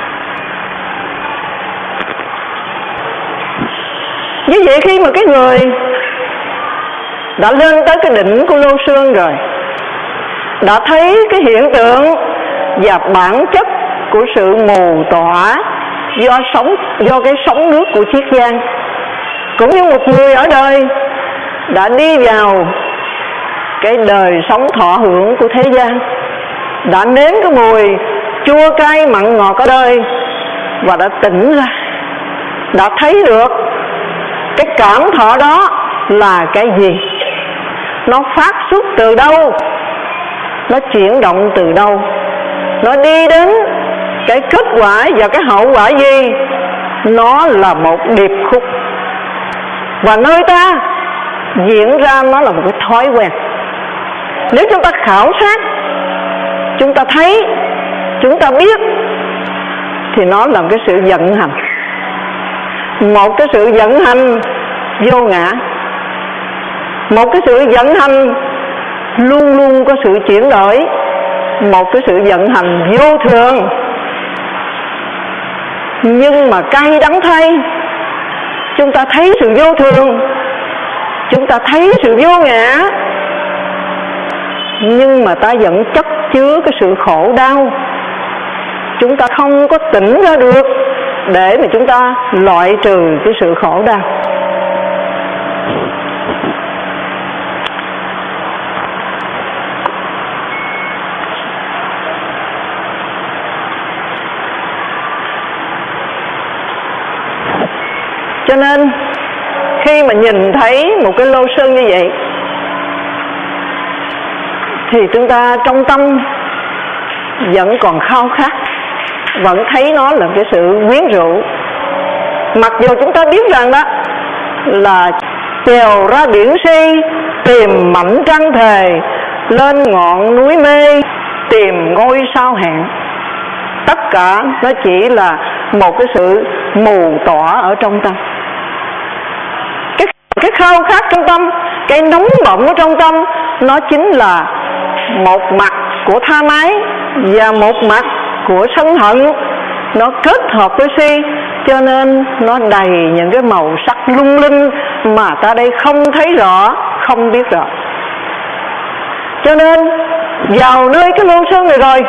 Như vậy khi mà cái người đã lên tới cái đỉnh của lô xương rồi, đã thấy cái hiện tượng và bản chất của sự mù tỏa do sống do cái sóng nước của chiết giang, cũng như một người ở đời đã đi vào cái đời sống thọ hưởng của thế gian, đã nếm cái mùi chua cay mặn ngọt ở đời, và đã tỉnh ra, đã thấy được cái cảm thọ đó là cái gì, nó phát xuất từ đâu, nó chuyển động từ đâu, nó đi đến cái kết quả và cái hậu quả gì. Nó là một điệp khúc. Và nơi ta diễn ra nó là một cái thói quen. Nếu chúng ta khảo sát, chúng ta thấy, chúng ta biết, thì nó là cái sự vận hành. Một cái sự vận hành vô ngã, một cái sự vận hành luôn luôn có sự chuyển đổi, một cái sự vận hành vô thường. Nhưng mà cay đắng thay, chúng ta thấy sự vô thường, chúng ta thấy sự vô ngã, nhưng mà ta vẫn chất chứa cái sự khổ đau. Chúng ta không có tỉnh ra được để mà chúng ta loại trừ cái sự khổ đau. Cho nên khi mà nhìn thấy một cái lô sơn như vậy thì chúng ta trong tâm vẫn còn khao khát, vẫn thấy nó là cái sự quyến rũ. Mặc dù chúng ta biết rằng đó là trèo ra biển si, tìm mảnh trăng thề, lên ngọn núi mê, tìm ngôi sao hẹn. Tất cả nó chỉ là một cái sự mù tỏa ở trong tâm. Cái, cái khao khát trong tâm, cái nóng bỏng ở trong tâm, nó chính là một mặt của tha mái và một mặt của sân hận. Nó kết hợp với si, cho nên nó đầy những cái màu sắc lung linh mà ta đây không thấy rõ, không biết rõ. Cho nên vào nơi cái lô sơn này rồi,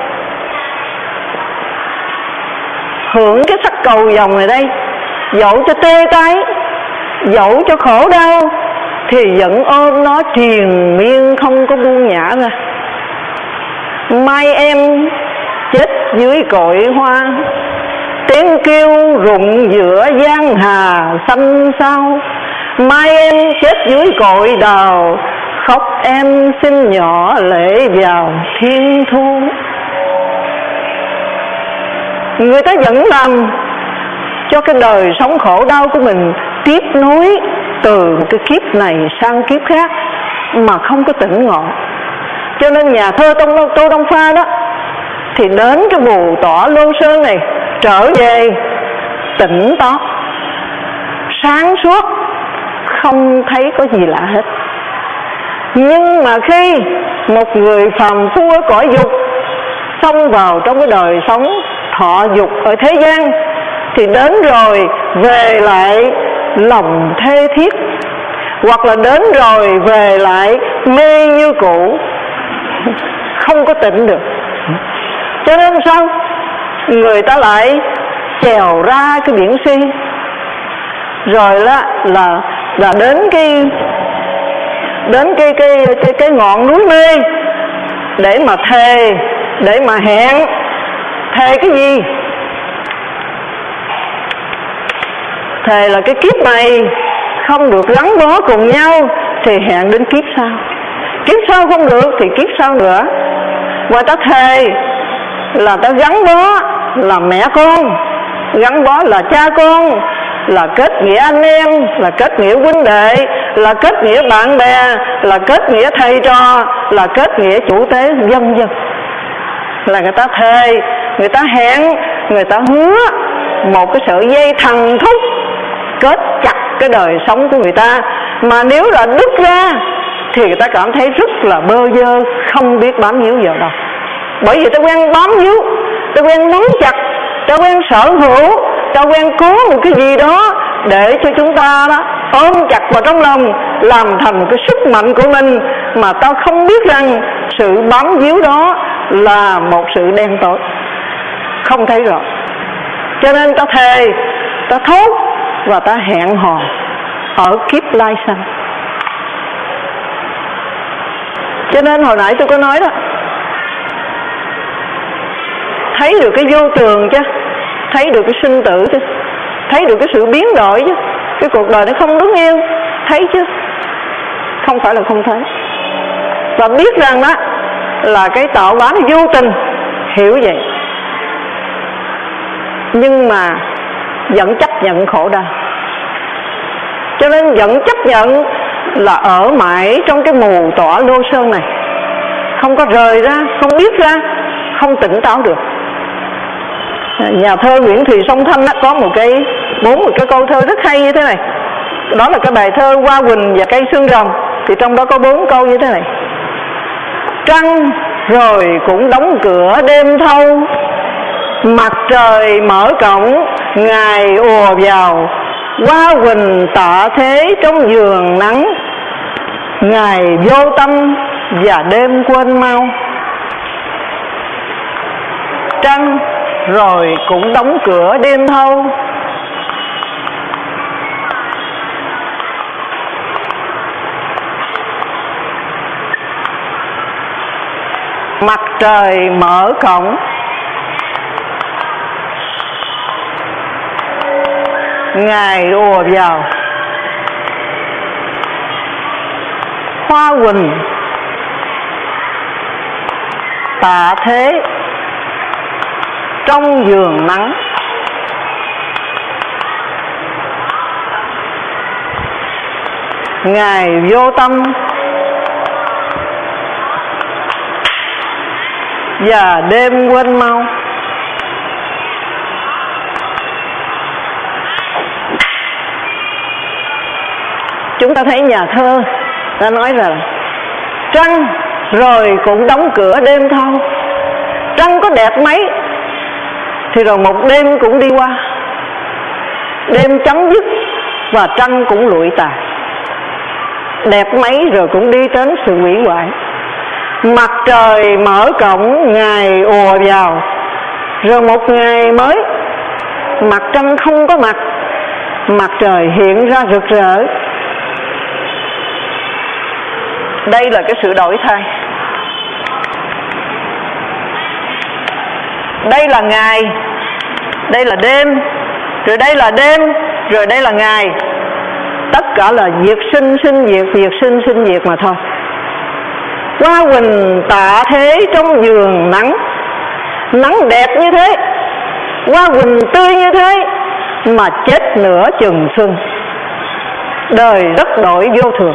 hưởng cái sắc cầu vòng này đây, dẫu cho tê tái, dẫu cho khổ đau, thì vẫn ôm nó triền miên không có buông nhả ra. Mai em chết dưới cội hoa, tiếng kêu rụng giữa giang hà xanh sao. Mai em chết dưới cội đào, khóc em xin nhỏ lệ vào thiên thu. Người ta vẫn làm cho cái đời sống khổ đau của mình tiếp nối từ cái kiếp này sang kiếp khác mà không có tỉnh ngộ. Cho nên nhà thơ Tô, Tô Đông Pha đó thì đến cái mù tỏa lô sơn này trở về tỉnh táo, sáng suốt, không thấy có gì lạ hết. Nhưng mà khi một người phàm phu ở cõi dục xông vào trong cái đời sống thọ dục ở thế gian, thì đến rồi về lại lòng thê thiết, hoặc là đến rồi về lại mê như cũ, không có tỉnh được. Cho nên sao người ta lại trèo ra cái biển si, rồi là là là đến cái đến cái cái cái, cái ngọn núi mê để mà thề, để mà hẹn. Thề cái gì? Thề là cái kiếp này không được gắn bó cùng nhau thì hẹn đến kiếp sau. Kiếp sau không được thì kiếp sau nữa. Và ta thề là ta gắn bó là mẹ con, gắn bó là cha con, là kết nghĩa anh em, là kết nghĩa huynh đệ, là kết nghĩa bạn bè, là kết nghĩa thầy trò, là kết nghĩa chủ tế, vân vân. Là người ta thề, người ta hẹn, người ta hứa một cái sợi dây thần thúc kết chặt cái đời sống của người ta. Mà nếu là đứt ra thì người ta cảm thấy rất là bơ vơ, không biết bám víu vào đâu. Bởi vì ta quen bám víu, ta quen nắm chặt, ta quen sở hữu, ta quen cố một cái gì đó để cho chúng ta đó ôm chặt vào trong lòng, làm thành cái sức mạnh của mình, mà ta không biết rằng sự bám víu đó là một sự đen tối, không thấy rõ. Cho nên ta thề, ta thốt và ta hẹn hò ở kiếp lai sanh. Cho nên hồi nãy tôi có nói đó, thấy được cái vô thường chứ, thấy được cái sinh tử chứ, thấy được cái sự biến đổi chứ. Cái cuộc đời nó không đứng yên, thấy chứ, không phải là không thấy. Và biết rằng đó là cái tạo hóa vô tình, hiểu vậy, nhưng mà vẫn chấp nhận khổ đau. Cho nên vẫn chấp nhận là ở mãi trong cái mù tỏa lô sơn này, không có rời ra, không biết ra, không tỉnh táo được. Nhà thơ Nguyễn Thùy Song Thanh có một cái bốn một cái câu thơ rất hay như thế này. Đó là cái bài thơ Hoa Quỳnh và Cây Xương Rồng. Thì trong đó có bốn câu như thế này: trăng rồi cũng đóng cửa đêm thâu, mặt trời mở cổng ngày ùa vào, hoa quỳnh tạ thế trong giường nắng, ngày vô tâm và đêm quên mau. Trăng rồi cũng đóng cửa đêm thâu, mặt trời mở cổng ngày ùa vào, hoa quỳnh tạ thế trong giường nắng, ngày vô tâm và đêm quên mau. Chúng ta thấy nhà thơ đã nói rằng trăng rồi cũng đóng cửa đêm thâu. Trăng có đẹp mấy thì rồi một đêm cũng đi qua, đêm chấm dứt và trăng cũng lụi tàn. Đẹp mấy rồi cũng đi đến sự hủy hoại. Mặt trời mở cổng ngày ùa vào, rồi một ngày mới mặt trăng không có mặt, mặt trời hiện ra rực rỡ. Đây là cái sự đổi thay. Đây là ngày, đây là đêm, rồi đây là đêm, rồi đây là ngày. Tất cả là diệt sinh sinh diệt, diệt sinh sinh diệt mà thôi. Hoa quỳnh tạ thế trong giường nắng. Nắng đẹp như thế, hoa quỳnh tươi như thế, mà chết nửa chừng xuân. Đời rất đổi vô thường.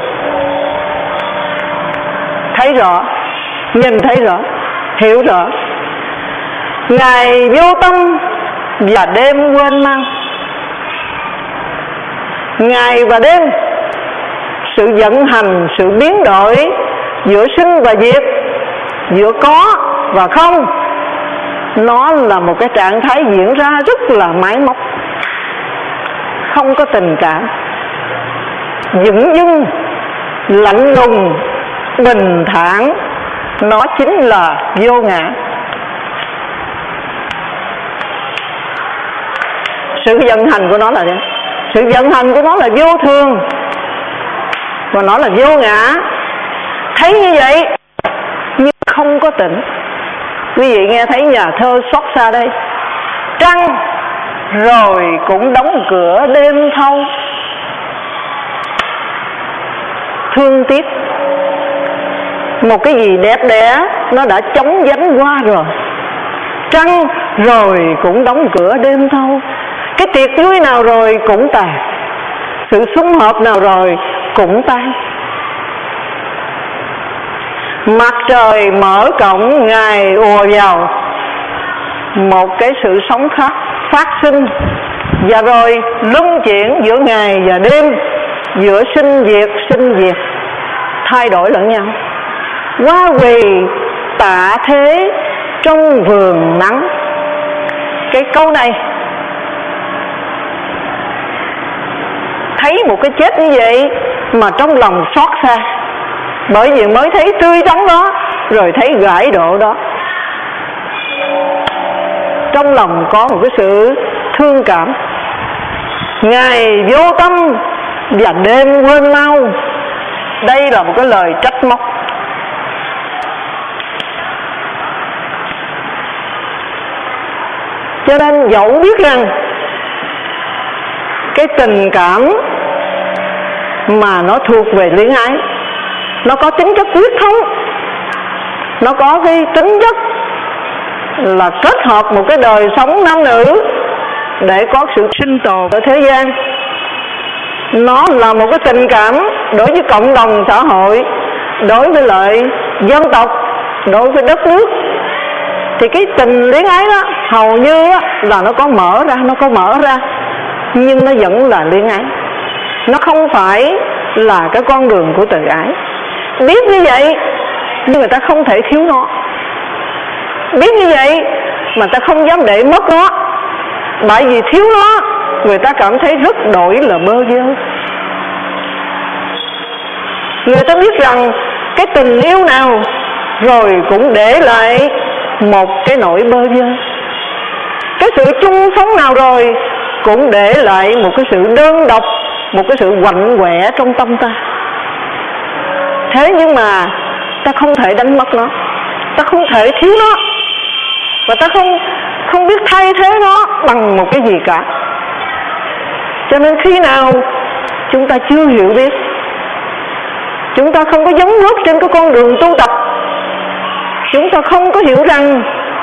Thấy rõ, nhìn thấy rõ, hiểu rõ. Ngày vô tâm và đêm quên mang. Ngày và đêm, sự vận hành, sự biến đổi giữa sinh và diệt, giữa có và không, nó là một cái trạng thái diễn ra rất là máy móc, không có tình cảm, dửng dưng, lạnh lùng, bình thản. Nó chính là vô ngã. Sự vận hành của nó là gì? Sự vận hành của nó là vô thường, và nó là vô ngã. Thấy như vậy nhưng không có tỉnh. Quý vị nghe thấy nhà thơ xót xa đây: trăng rồi cũng đóng cửa đêm thâu. Thương tiếc, một cái gì đẹp đẽ nó đã chóng vánh qua rồi. Trăng rồi cũng đóng cửa đêm thâu. Cái tiệc vui nào rồi cũng tàn, sự sum họp nào rồi cũng tan. Mặt trời mở cổng ngày ùa vào, một cái sự sống khác phát sinh, và rồi luân chuyển giữa ngày và đêm, giữa sinh diệt sinh diệt, thay đổi lẫn nhau. Hoa quỳ tạ thế trong vườn nắng. Cái câu này thấy một cái chết như vậy mà trong lòng xót xa, bởi vì mới thấy tươi tắn đó, rồi thấy gãi độ đó. Trong lòng có một cái sự thương cảm. Ngày vô tâm và đêm quên mau. Đây là một cái lời trách móc. Cho nên dẫu biết rằng cái tình cảm mà nó thuộc về luyến ái, nó có tính chất quyết thống, nó có cái tính chất là kết hợp một cái đời sống nam nữ để có sự sinh tồn ở thế gian. nó là một cái tình cảm đối với cộng đồng xã hội, đối với lại dân tộc, đối với đất nước. Thì cái tình luyến ái đó hầu như đó là nó có mở ra, nó có mở ra, nhưng nó vẫn là luyến ái. Nó không phải là cái con đường của từ ái. Biết như vậy nhưng người ta không thể thiếu nó. Biết như vậy mà ta không dám để mất nó, bởi vì thiếu nó người ta cảm thấy rất đổi là bơ vơ. Người ta biết rằng cái tình yêu nào rồi cũng để lại một cái nỗi bơ vơ. Cái sự chung sống nào rồi cũng để lại một cái sự đơn độc, một cái sự quạnh quẹ trong tâm ta. Thế nhưng mà ta không thể đánh mất nó, ta không thể thiếu nó, và ta không không biết thay thế nó bằng một cái gì cả. Cho nên khi nào chúng ta chưa hiểu biết, chúng ta không có dấn bước trên cái con đường tu tập, chúng ta không có hiểu rằng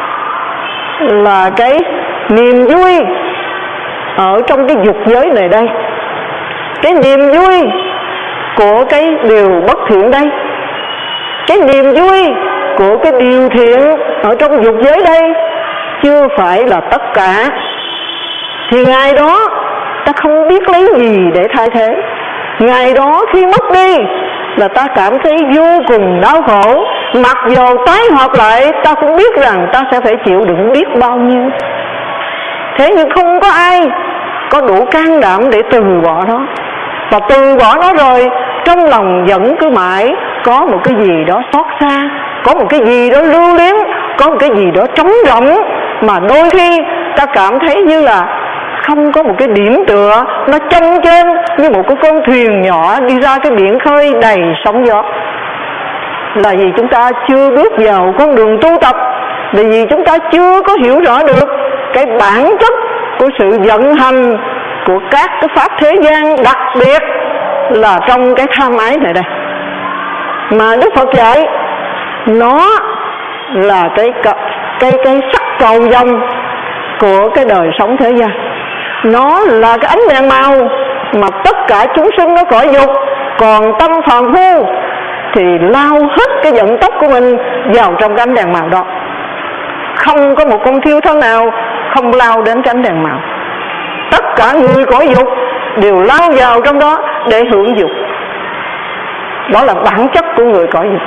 là cái niềm vui ở trong cái dục giới này đây, cái niềm vui của cái điều bất thiện đây, cái niềm vui của cái điều thiện ở trong dục giới đây chưa phải là tất cả, thì ngày đó ta không biết lấy gì để thay thế. Ngày đó khi mất đi là ta cảm thấy vô cùng đau khổ. Mặc dù tái hợp lại ta cũng biết rằng ta sẽ phải chịu đựng biết bao nhiêu. Thế nhưng không có ai có đủ can đảm để từ bỏ nó. Và từ bỏ nó rồi trong lòng vẫn cứ mãi có một cái gì đó xót xa, có một cái gì đó lưu luyến, có một cái gì đó trống rỗng, mà đôi khi ta cảm thấy như là không có một cái điểm tựa, nó chông chênh như một cái con thuyền nhỏ đi ra cái biển khơi đầy sóng gió. Là vì chúng ta chưa bước vào con đường tu tập, là vì chúng ta chưa có hiểu rõ được cái bản chất của sự vận hành của các cái pháp thế gian, đặc biệt là trong cái tham ái này đây. Mà Đức Phật dạy nó là cái cái cái sắc cầu vồng của cái đời sống thế gian. Nó là cái ánh đèn màu mà tất cả chúng sinh nó cõi dục, còn tâm phàm phu thì lao hết cái vận tốc của mình vào trong cái ánh đèn màu đó. Không có một con thiêu thân nào không lao đến cái ánh đèn màu. Tất cả người cõi dục đều lao vào trong đó để hưởng dục. Đó là bản chất của người cõi dục.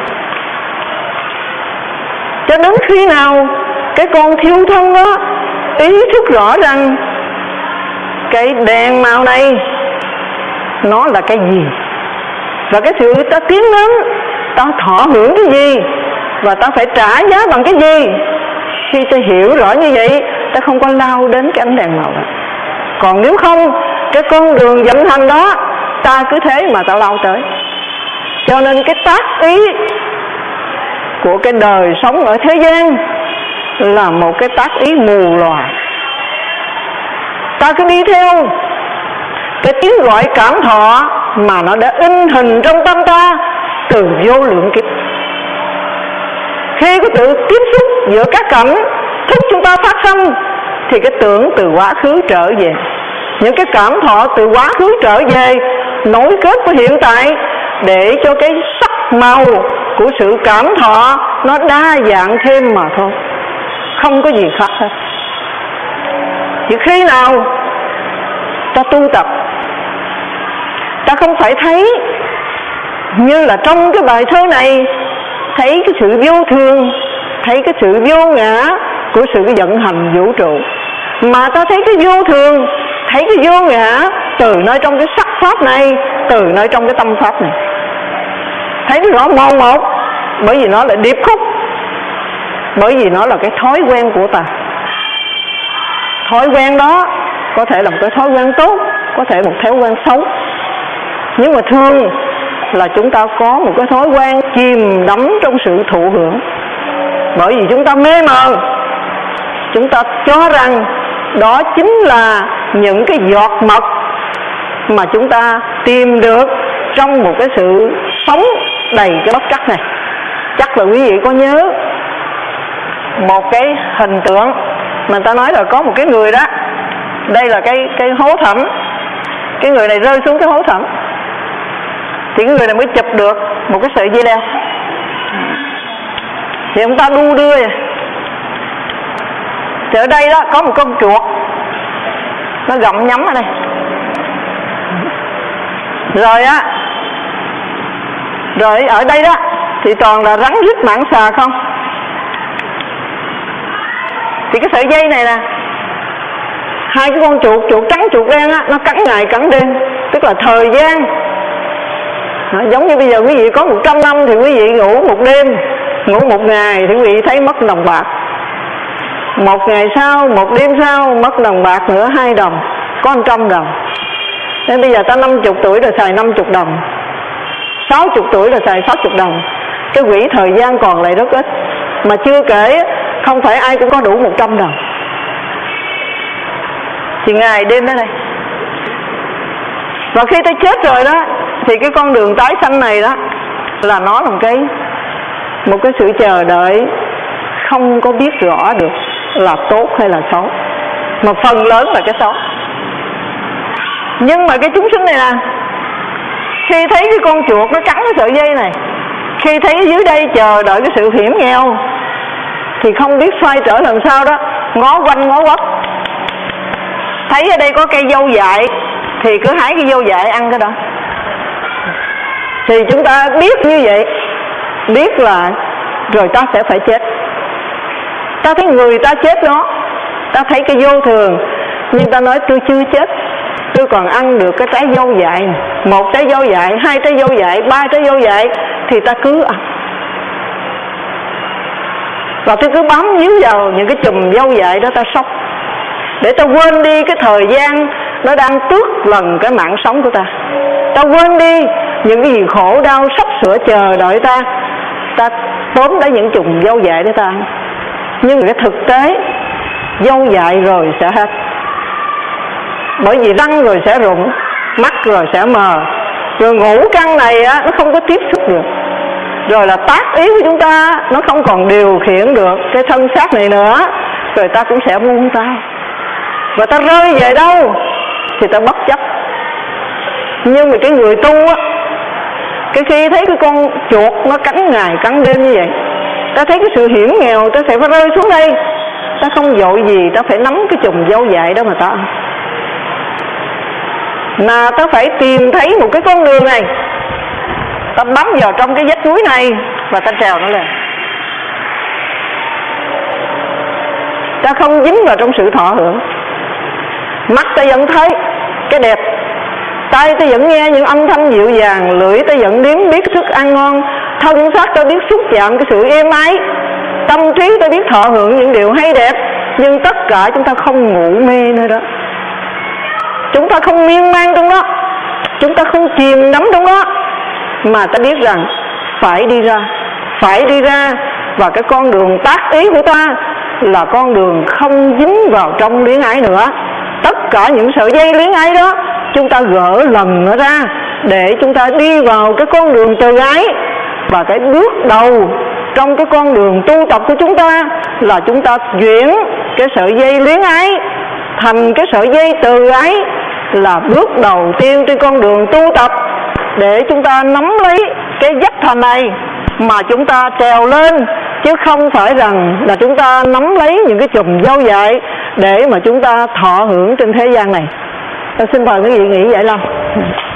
Cho đến khi nào cái con thiêu thân đó ý thức rõ rằng cái đèn màu này nó là cái gì, và cái sự ta tiến đến, ta thọ hưởng cái gì, và ta phải trả giá bằng cái gì. Khi ta hiểu rõ như vậy, ta không có lao đến cái ánh đèn màu đó. Còn nếu không, cái con đường vận hành đó ta cứ thế mà ta lao tới. Cho nên cái tác ý của cái đời sống ở thế gian là một cái tác ý mù lòa. Ta cứ đi theo cái tiếng gọi cảm thọ mà nó đã in hình trong tâm ta từ vô lượng kiếp. Khi có tự tiếp xúc giữa các cảnh thức chúng ta phát sinh, thì cái tưởng từ quá khứ trở về, những cái cảm thọ từ quá khứ trở về nối kết với hiện tại, để cho cái sắc màu của sự cảm thọ nó đa dạng thêm mà thôi, không có gì khác hết. Chỉ khi nào ta tu tập, ta không phải thấy như là trong cái bài thơ này, thấy cái sự vô thường, thấy cái sự vô ngã của sự vận hành vũ trụ, mà ta thấy cái vô thường, thấy cái vô ngã từ nơi trong cái sắc pháp này, từ nơi trong cái tâm pháp này. Thấy nó rõ mòn một, bởi vì nó là điệp khúc, bởi vì nó là cái thói quen của ta. Thói quen đó có thể là một cái thói quen tốt, có thể một thói quen xấu, nhưng mà thường là chúng ta có một cái thói quen chìm đắm trong sự thụ hưởng. Bởi vì chúng ta mê mờ, chúng ta cho rằng đó chính là những cái giọt mật mà chúng ta tìm được trong một cái sự sống đầy cái bất trắc này. Chắc là quý vị có nhớ một cái hình tượng mà ta nói là có một cái người đó, đây là cái cái hố thẳm, cái người này rơi xuống cái hố thẳm thì cái người này mới chụp được một cái sợi dây leo. Thì ông ta đu đưa vậy. Thì ở đây đó có một con chuột nó gặm nhấm ở đây. Rồi á, rồi ở đây đó thì toàn là rắn rít mãng xà không. Thì cái sợi dây này nè, hai cái con chuột, chuột trắng chuột đen á, nó cắn ngày cắn đêm, tức là thời gian. Đó, giống như bây giờ quý vị có một trăm năm thì quý vị ngủ một đêm, ngủ một ngày thì quý vị thấy mất đồng bạc. Một ngày sau, một đêm sau mất đồng bạc nữa hai đồng, có một trăm đồng. Nên bây giờ ta năm chục tuổi rồi xài năm chục đồng, sáu chục tuổi rồi xài sáu chục đồng. Cái quỹ thời gian còn lại rất ít. Mà chưa kể không phải ai cũng có đủ một trăm đồng. Thì ngày đêm đó này. Và khi ta chết rồi đó thì cái con đường tái sanh này đó là nó là một cái một cái sự chờ đợi không có biết rõ được là tốt hay là xấu, mà phần lớn là cái xấu. Nhưng mà cái chúng sinh này nè, khi thấy cái con chuột nó cắn cái sợi dây này, khi thấy dưới đây chờ đợi cái sự hiểm nghèo thì không biết xoay trở làm sao đó, ngó quanh ngó quất. Thấy ở đây có cây dâu dại thì cứ hái cái dâu dại ăn cái đó. Thì chúng ta biết như vậy, biết là rồi ta sẽ phải chết. Ta thấy người ta chết đó, ta thấy cái vô thường, nhưng ta nói tôi chưa chết, tôi còn ăn được cái trái dâu dại này. Một trái dâu dại, hai trái dâu dại, ba trái dâu dại thì ta cứ ăn. Và tôi cứ bám víu vào những cái chùm dâu dại đó, ta sốc để ta quên đi cái thời gian nó đang tước lần cái mạng sống của ta. Ta quên đi những cái gì khổ đau sắp sửa chờ đợi ta. Ta tóm lấy những chùm dâu dại để ta ăn. Nhưng cái thực tế dâu dại rồi sẽ hết. Bởi vì răng rồi sẽ rụng, mắt rồi sẽ mờ, rồi ngũ căn này á, nó không có tiếp xúc được. Rồi là tác ý của chúng ta nó không còn điều khiển được cái thân xác này nữa. Rồi ta cũng sẽ buông tay. Và ta rơi về đâu thì ta bất chấp. Nhưng mà cái người tu á, cái khi thấy cái con chuột nó cắn ngày cắn đêm như vậy, ta thấy cái sự hiểm nghèo, ta sẽ phải rơi xuống đây. Ta không vội gì, ta phải nắm cái chùm dâu dại đó mà ta ăn. Mà ta phải tìm thấy một cái con đường này, ta bám vào trong cái vách núi này và ta trèo nó lên. Ta không dính vào trong sự thọ hưởng. Mắt ta vẫn thấy cái đẹp, tai ta vẫn nghe những âm thanh dịu dàng, lưỡi ta vẫn nếm biết thức ăn ngon, thân xác ta biết xúc chạm cái sự êm ái, tâm trí ta biết thọ hưởng những điều hay đẹp. Nhưng tất cả chúng ta không ngủ mê nữa đó. Chúng ta không miên man trong đó, chúng ta không chìm đắm trong đó, mà ta biết rằng phải đi ra, phải đi ra. Và cái con đường tác ý của ta là con đường không dính vào trong luyến ái nữa. Tất cả những sợi dây luyến ái đó chúng ta gỡ lần nó ra để chúng ta đi vào cái con đường từ ái. Và cái bước đầu trong cái con đường tu tập của chúng ta là chúng ta chuyển cái sợi dây luyến ái thành cái sợi dây từ ái, là bước đầu tiên trên con đường tu tập để chúng ta nắm lấy cái vách thành này mà chúng ta trèo lên. Chứ không phải rằng là chúng ta nắm lấy những cái chùm dâu dại để mà chúng ta thọ hưởng trên thế gian này. Tôi xin mời quý vị nghĩ vậy Long.